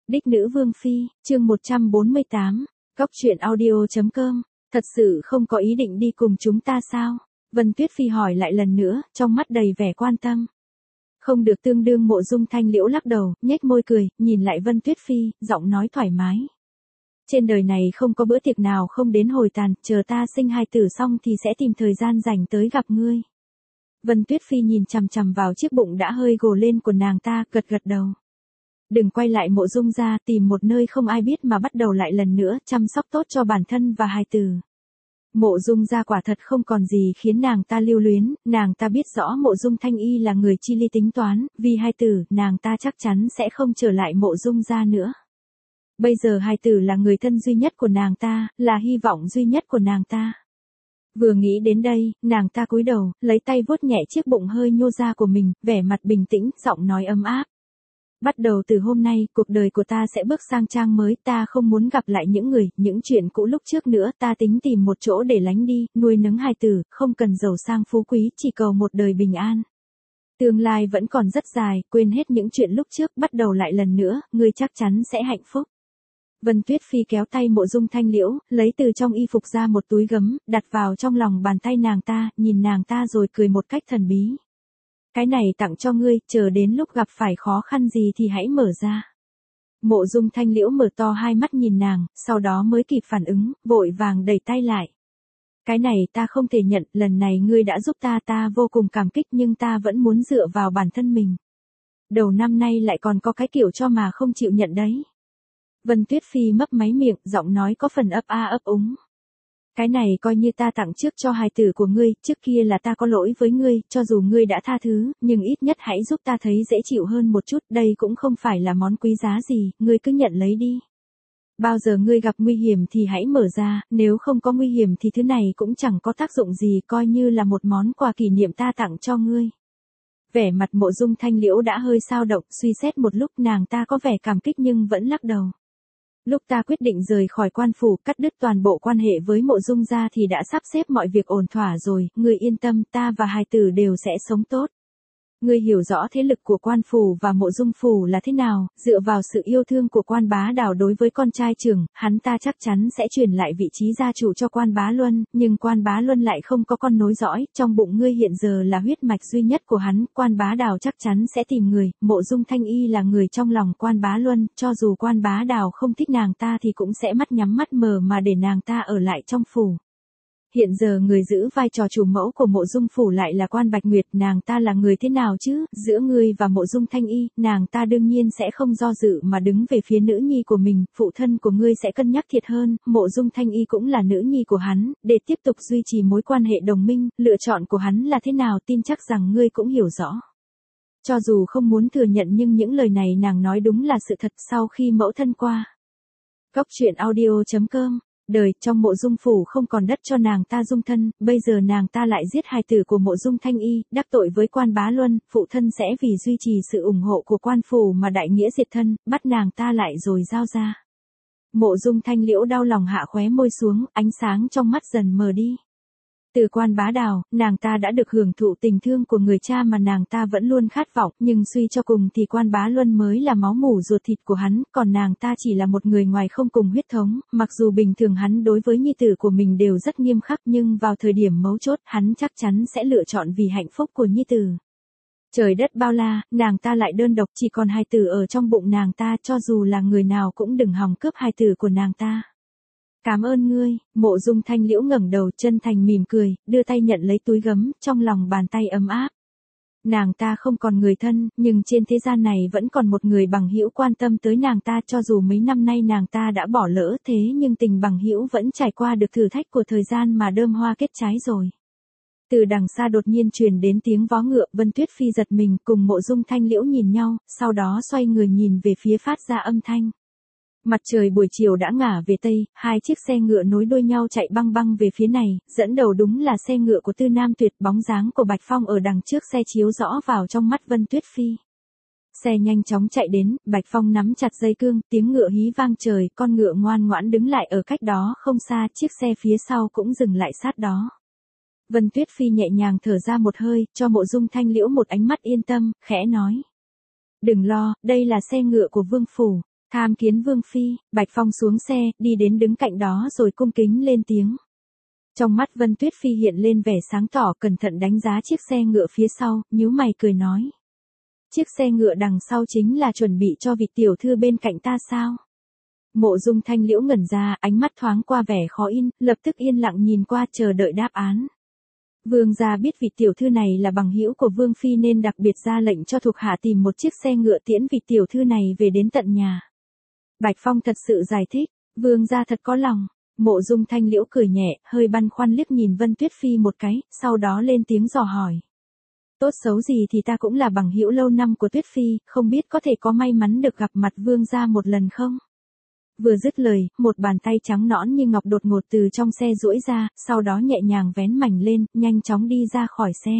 Đích nữ vương phi, chương 148, Cóc truyện audio.com, thật sự không có ý định đi cùng chúng ta sao? Vân Tuyết Phi hỏi lại lần nữa, trong mắt đầy vẻ quan tâm. Không được tương đương. Mộ Dung Thanh Liễu lắc đầu, nhếch môi cười, nhìn lại Vân Tuyết Phi, giọng nói thoải mái. Trên đời này không có bữa tiệc nào không đến hồi tàn, chờ ta sinh hài tử xong thì sẽ tìm thời gian rảnh tới gặp ngươi. Vân Tuyết Phi nhìn chằm chằm vào chiếc bụng đã hơi gồ lên của nàng ta, gật gật đầu. Đừng quay lại Mộ Dung gia, tìm một nơi không ai biết mà bắt đầu lại lần nữa, chăm sóc tốt cho bản thân và hài tử. Mộ Dung gia quả thật không còn gì khiến nàng ta lưu luyến, nàng ta biết rõ Mộ Dung Thanh Y là người chi ly tính toán, vì hài tử, nàng ta chắc chắn sẽ không trở lại Mộ Dung gia nữa. Bây giờ hài tử là người thân duy nhất của nàng ta, là hy vọng duy nhất của nàng ta. Vừa nghĩ đến đây, nàng ta cúi đầu, lấy tay vuốt nhẹ chiếc bụng hơi nhô ra của mình, vẻ mặt bình tĩnh, giọng nói ấm áp. Bắt đầu từ hôm nay, cuộc đời của ta sẽ bước sang trang mới, ta không muốn gặp lại những người, những chuyện cũ lúc trước nữa, ta tính tìm một chỗ để lánh đi, nuôi nấng hài tử, không cần giàu sang phú quý, chỉ cầu một đời bình an. Tương lai vẫn còn rất dài, quên hết những chuyện lúc trước, bắt đầu lại lần nữa, ngươi chắc chắn sẽ hạnh phúc. Vân Tuyết Phi kéo tay Mộ Dung Thanh Liễu, lấy từ trong y phục ra một túi gấm, đặt vào trong lòng bàn tay nàng ta, nhìn nàng ta rồi cười một cách thần bí. Cái này tặng cho ngươi, chờ đến lúc gặp phải khó khăn gì thì hãy mở ra. Mộ Dung Thanh Liễu mở to hai mắt nhìn nàng, sau đó mới kịp phản ứng, vội vàng đẩy tay lại. Cái này ta không thể nhận, lần này ngươi đã giúp ta vô cùng cảm kích nhưng ta vẫn muốn dựa vào bản thân mình. Đầu năm nay lại còn có cái kiểu cho mà không chịu nhận đấy. Vân Tuyết Phi mấp máy miệng, giọng nói có phần ấp a ấp úng. Cái này coi như ta tặng trước cho hài tử của ngươi, trước kia là ta có lỗi với ngươi, cho dù ngươi đã tha thứ, nhưng ít nhất hãy giúp ta thấy dễ chịu hơn một chút, đây cũng không phải là món quý giá gì, ngươi cứ nhận lấy đi. Bao giờ ngươi gặp nguy hiểm thì hãy mở ra, nếu không có nguy hiểm thì thứ này cũng chẳng có tác dụng gì, coi như là một món quà kỷ niệm ta tặng cho ngươi. Vẻ mặt Mộ Dung Thanh Liễu đã hơi xao động, suy xét một lúc nàng ta có vẻ cảm kích nhưng vẫn lắc đầu. Lúc ta quyết định rời khỏi quan phủ, cắt đứt toàn bộ quan hệ với Mộ Dung gia thì đã sắp xếp mọi việc ổn thỏa rồi, ngươi yên tâm, ta và hài tử đều sẽ sống tốt. Ngươi hiểu rõ thế lực của quan phủ và Mộ Dung phủ là thế nào, dựa vào sự yêu thương của Quan Bá Đào đối với con trai trưởng, hắn ta chắc chắn sẽ truyền lại vị trí gia chủ cho Quan Bá Luân, nhưng Quan Bá Luân lại không có con nối dõi, trong bụng ngươi hiện giờ là huyết mạch duy nhất của hắn, Quan Bá Đào chắc chắn sẽ tìm người, Mộ Dung Thanh Y là người trong lòng Quan Bá Luân, cho dù Quan Bá Đào không thích nàng ta thì cũng sẽ mắt nhắm mắt mở mà để nàng ta ở lại trong phủ. Hiện giờ người giữ vai trò chủ mẫu của Mộ Dung phủ lại là Quan Bạch Nguyệt, nàng ta là người thế nào chứ, giữa ngươi và Mộ Dung Thanh Y, nàng ta đương nhiên sẽ không do dự mà đứng về phía nữ nhi của mình, phụ thân của ngươi sẽ cân nhắc thiệt hơn, Mộ Dung Thanh Y cũng là nữ nhi của hắn, để tiếp tục duy trì mối quan hệ đồng minh, lựa chọn của hắn là thế nào tin chắc rằng ngươi cũng hiểu rõ. Cho dù không muốn thừa nhận nhưng những lời này nàng nói đúng là sự thật sau khi mẫu thân qua. Cóc truyện audio.com. Đời trong Mộ Dung phủ không còn đất cho nàng ta dung thân, bây giờ nàng ta lại giết hài tử của Mộ Dung Thanh Y, đắc tội với Quan Bá Luân, phụ thân sẽ vì duy trì sự ủng hộ của quan phủ mà đại nghĩa diệt thân, bắt nàng ta lại rồi giao ra. Mộ Dung Thanh Liễu đau lòng hạ khóe môi xuống, ánh sáng trong mắt dần mờ đi. Từ Quan Bá Đào, nàng ta đã được hưởng thụ tình thương của người cha mà nàng ta vẫn luôn khát vọng, nhưng suy cho cùng thì Quan Bá Luân mới là máu mủ ruột thịt của hắn, còn nàng ta chỉ là một người ngoài không cùng huyết thống, mặc dù bình thường hắn đối với nhi tử của mình đều rất nghiêm khắc nhưng vào thời điểm mấu chốt hắn chắc chắn sẽ lựa chọn vì hạnh phúc của nhi tử. Trời đất bao la, nàng ta lại đơn độc chỉ còn hài tử ở trong bụng nàng ta, cho dù là người nào cũng đừng hòng cướp hài tử của nàng ta. Cảm ơn ngươi, Mộ Dung Thanh Liễu ngẩng đầu chân thành mỉm cười, đưa tay nhận lấy túi gấm, trong lòng bàn tay ấm áp. Nàng ta không còn người thân, nhưng trên thế gian này vẫn còn một người bằng hữu quan tâm tới nàng ta, cho dù mấy năm nay nàng ta đã bỏ lỡ thế nhưng tình bằng hữu vẫn trải qua được thử thách của thời gian mà đơm hoa kết trái rồi. Từ đằng xa đột nhiên truyền đến tiếng vó ngựa, Vân Tuyết Phi giật mình, cùng Mộ Dung Thanh Liễu nhìn nhau, sau đó xoay người nhìn về phía phát ra âm thanh. Mặt trời buổi chiều đã ngả về tây, hai chiếc xe ngựa nối đuôi nhau chạy băng băng về phía này, dẫn đầu đúng là xe ngựa của Tư Nam Tuyệt, bóng dáng của Bạch Phong ở đằng trước xe chiếu rõ vào trong mắt Vân Tuyết Phi. Xe nhanh chóng chạy đến, Bạch Phong nắm chặt dây cương, tiếng ngựa hí vang trời, con ngựa ngoan ngoãn đứng lại ở cách đó không xa, chiếc xe phía sau cũng dừng lại sát đó. Vân Tuyết Phi nhẹ nhàng thở ra một hơi, cho Mộ Dung Thanh Liễu một ánh mắt yên tâm, khẽ nói. Đừng lo, đây là xe ngựa của Vương Phủ. Tham kiến Vương Phi. Bạch Phong xuống xe, đi đến đứng cạnh đó rồi cung kính lên tiếng. Trong mắt Vân Tuyết Phi hiện lên vẻ sáng tỏ, cẩn thận đánh giá chiếc xe ngựa phía sau, nhíu mày cười nói. Chiếc xe ngựa đằng sau chính là chuẩn bị cho vị tiểu thư bên cạnh ta sao? Mộ Dung Thanh Liễu ngẩn ra, ánh mắt thoáng qua vẻ khó yên, lập tức yên lặng nhìn qua chờ đợi đáp án. Vương gia biết vị tiểu thư này là bằng hữu của Vương Phi nên đặc biệt ra lệnh cho thuộc hạ tìm một chiếc xe ngựa tiễn vị tiểu thư này về đến tận nhà. Bạch Phong thật sự giải thích, Vương gia thật có lòng. Mộ Dung Thanh Liễu cười nhẹ, hơi băn khoăn liếc nhìn Vân Tuyết Phi một cái, sau đó lên tiếng dò hỏi. Tốt xấu gì thì ta cũng là bằng hữu lâu năm của Tuyết Phi, không biết có thể có may mắn được gặp mặt Vương gia một lần không? Vừa dứt lời, một bàn tay trắng nõn như ngọc đột ngột từ trong xe duỗi ra, sau đó nhẹ nhàng vén mảnh lên, nhanh chóng đi ra khỏi xe.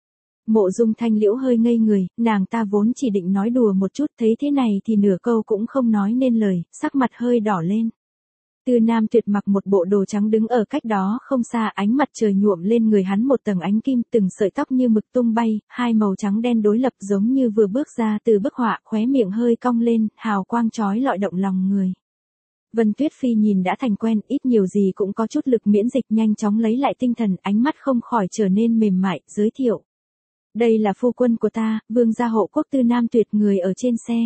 Mộ Dung Thanh Liễu hơi ngây người, nàng ta vốn chỉ định nói đùa một chút, thấy thế này thì nửa câu cũng không nói nên lời, sắc mặt hơi đỏ lên. Tư Nam Tuyệt mặc một bộ đồ trắng đứng ở cách đó không xa, ánh mặt trời nhuộm lên người hắn một tầng ánh kim, từng sợi tóc như mực tung bay, hai màu trắng đen đối lập giống như vừa bước ra từ bức họa, khóe miệng hơi cong lên, hào quang chói lọi động lòng người. Vân Tuyết Phi nhìn đã thành quen, ít nhiều gì cũng có chút lực miễn dịch, nhanh chóng lấy lại tinh thần, ánh mắt không khỏi trở nên mềm mại, giới thiệu. Đây là phu quân của ta, Vương gia hộ quốc Tư Nam Tuyệt, người ở trên xe.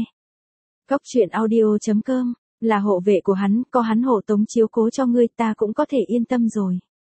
Cóc truyện audio.com, là hộ vệ của hắn, có hắn hộ tống chiếu cố cho ngươi, ta cũng có thể yên tâm rồi.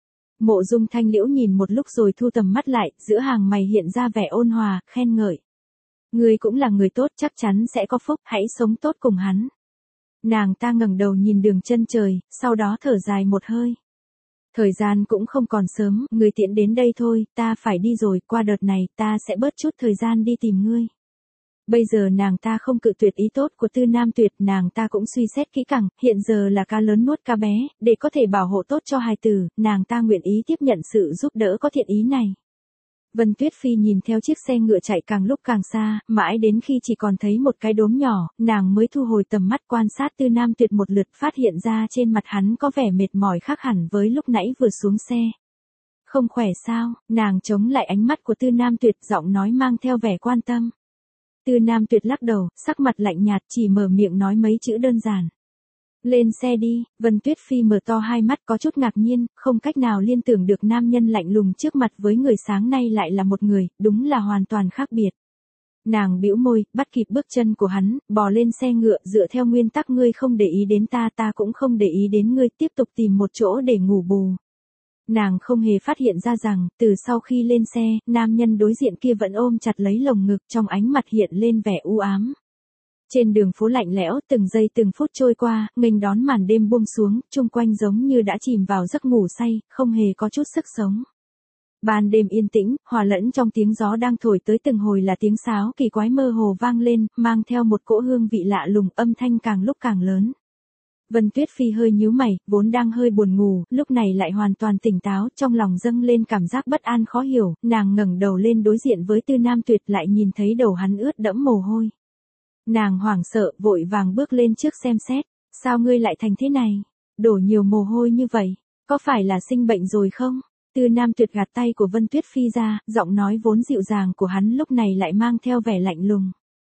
Mộ Dung Thanh Liễu nhìn một lúc rồi thu tầm mắt lại, giữa hàng mày hiện ra vẻ ôn hòa, khen ngợi. Ngươi cũng là người tốt, chắc chắn sẽ có phúc, hãy sống tốt cùng hắn. Nàng ta ngẩng đầu nhìn đường chân trời, sau đó thở dài một hơi. Thời gian cũng không còn sớm, ngươi tiễn đến đây thôi, ta phải đi rồi, qua đợt này ta sẽ bớt chút thời gian đi tìm ngươi. Bây giờ nàng ta không cự tuyệt ý tốt của Tư Nam Tuyệt, nàng ta cũng suy xét kỹ càng, hiện giờ là cá lớn nuốt cá bé, để có thể bảo hộ tốt cho hài tử, nàng ta nguyện ý tiếp nhận sự giúp đỡ có thiện ý này. Vân Tuyết Phi nhìn theo chiếc xe ngựa chạy càng lúc càng xa, mãi đến khi chỉ còn thấy một cái đốm nhỏ, nàng mới thu hồi tầm mắt quan sát Tư Nam Tuyệt một lượt, phát hiện ra trên mặt hắn có vẻ mệt mỏi khác hẳn với lúc nãy vừa xuống xe. Không khỏe sao? Nàng chống lại ánh mắt của Tư Nam Tuyệt, giọng nói mang theo vẻ quan tâm. Tư Nam Tuyệt lắc đầu, sắc mặt lạnh nhạt, chỉ mở miệng nói mấy chữ đơn giản. Lên xe đi. Vân Tuyết Phi mở to hai mắt có chút ngạc nhiên, không cách nào liên tưởng được nam nhân lạnh lùng trước mặt với người sáng nay lại là một người, đúng là hoàn toàn khác biệt. Nàng bĩu môi, bắt kịp bước chân của hắn, bò lên xe ngựa, dựa theo nguyên tắc ngươi không để ý đến ta, ta cũng không để ý đến ngươi, tiếp tục tìm một chỗ để ngủ bù. Nàng không hề phát hiện ra rằng, từ sau khi lên xe, nam nhân đối diện kia vẫn ôm chặt lấy lồng ngực, trong ánh mặt hiện lên vẻ u ám. Trên đường phố lạnh lẽo, từng giây từng phút trôi qua, nghênh đón màn đêm buông xuống, chung quanh giống như đã chìm vào giấc ngủ say, không hề có chút sức sống. Ban đêm yên tĩnh, hòa lẫn trong tiếng gió đang thổi tới từng hồi là tiếng sáo kỳ quái mơ hồ vang lên, mang theo một cỗ hương vị lạ lùng, âm thanh càng lúc càng lớn. Vân Tuyết Phi hơi nhíu mày, vốn đang hơi buồn ngủ, lúc này lại hoàn toàn tỉnh táo, trong lòng dâng lên cảm giác bất an khó hiểu, nàng ngẩng đầu lên đối diện với Tư Nam Tuyệt, lại nhìn thấy đầu hắn ướt đẫm mồ hôi. Nàng hoảng sợ, vội vàng bước lên trước xem xét, sao ngươi lại thành thế này? Đổ nhiều mồ hôi như vậy, có phải là sinh bệnh rồi không? Tư Nam Tuyệt gạt tay của Vân Tuyết Phi ra, giọng nói vốn dịu dàng của hắn lúc này lại mang theo vẻ lạnh lùng.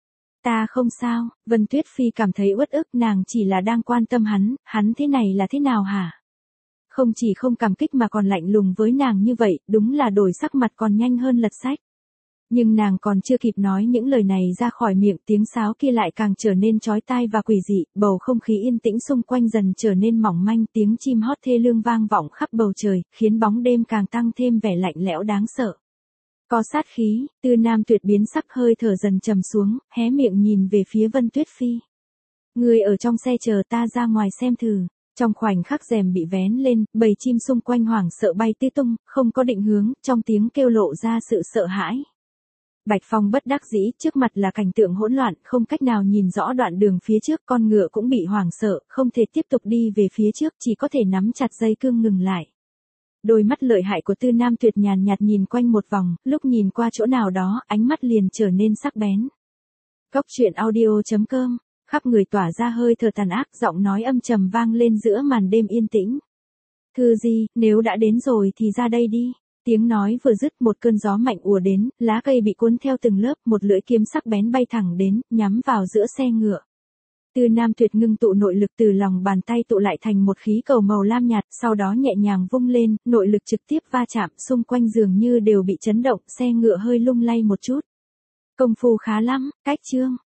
Ta không sao. Vân Tuyết Phi cảm thấy uất ức, nàng chỉ là đang quan tâm hắn thế này là thế nào hả? Không chỉ không cảm kích mà còn lạnh lùng với nàng như vậy, đúng là đổi sắc mặt còn nhanh hơn lật sách. Nhưng nàng còn chưa kịp nói những lời này ra khỏi miệng, tiếng sáo kia lại càng trở nên chói tai và quỷ dị, bầu không khí yên tĩnh xung quanh dần trở nên mỏng manh, tiếng chim hót thê lương vang vọng khắp bầu trời, khiến bóng đêm càng tăng thêm vẻ lạnh lẽo đáng sợ. Có sát khí, Tư Nam Tuyệt biến sắc, hơi thở dần trầm xuống, hé miệng nhìn về phía Vân Tuyết Phi. Người ở trong xe chờ ta ra ngoài xem thử. Trong khoảnh khắc rèm bị vén lên, bầy chim xung quanh hoảng sợ bay tứ tung, không có định hướng, trong tiếng kêu lộ ra sự sợ hãi. Bạch Phong bất đắc dĩ, trước mặt là cảnh tượng hỗn loạn, không cách nào nhìn rõ đoạn đường phía trước, con ngựa cũng bị hoảng sợ, không thể tiếp tục đi về phía trước, chỉ có thể nắm chặt dây cương ngừng lại. Đôi mắt lợi hại của Tư Nam Tuyệt nhàn nhạt nhìn quanh một vòng, lúc nhìn qua chỗ nào đó, ánh mắt liền trở nên sắc bén. Cóc truyện audio.com, khắp người tỏa ra hơi thở tàn ác, giọng nói âm trầm vang lên giữa màn đêm yên tĩnh. Thư Di, nếu đã đến rồi thì ra đây đi. Tiếng nói vừa dứt, một cơn gió mạnh ùa đến, lá cây bị cuốn theo từng lớp, một lưỡi kiếm sắc bén bay thẳng đến, nhắm vào giữa xe ngựa. Tư Nam Tuyệt ngưng tụ nội lực từ lòng bàn tay tụ lại thành một khí cầu màu lam nhạt, sau đó nhẹ nhàng vung lên, nội lực trực tiếp va chạm, xung quanh dường như đều bị chấn động, xe ngựa hơi lung lay một chút. Công phu khá lắm, cách chương.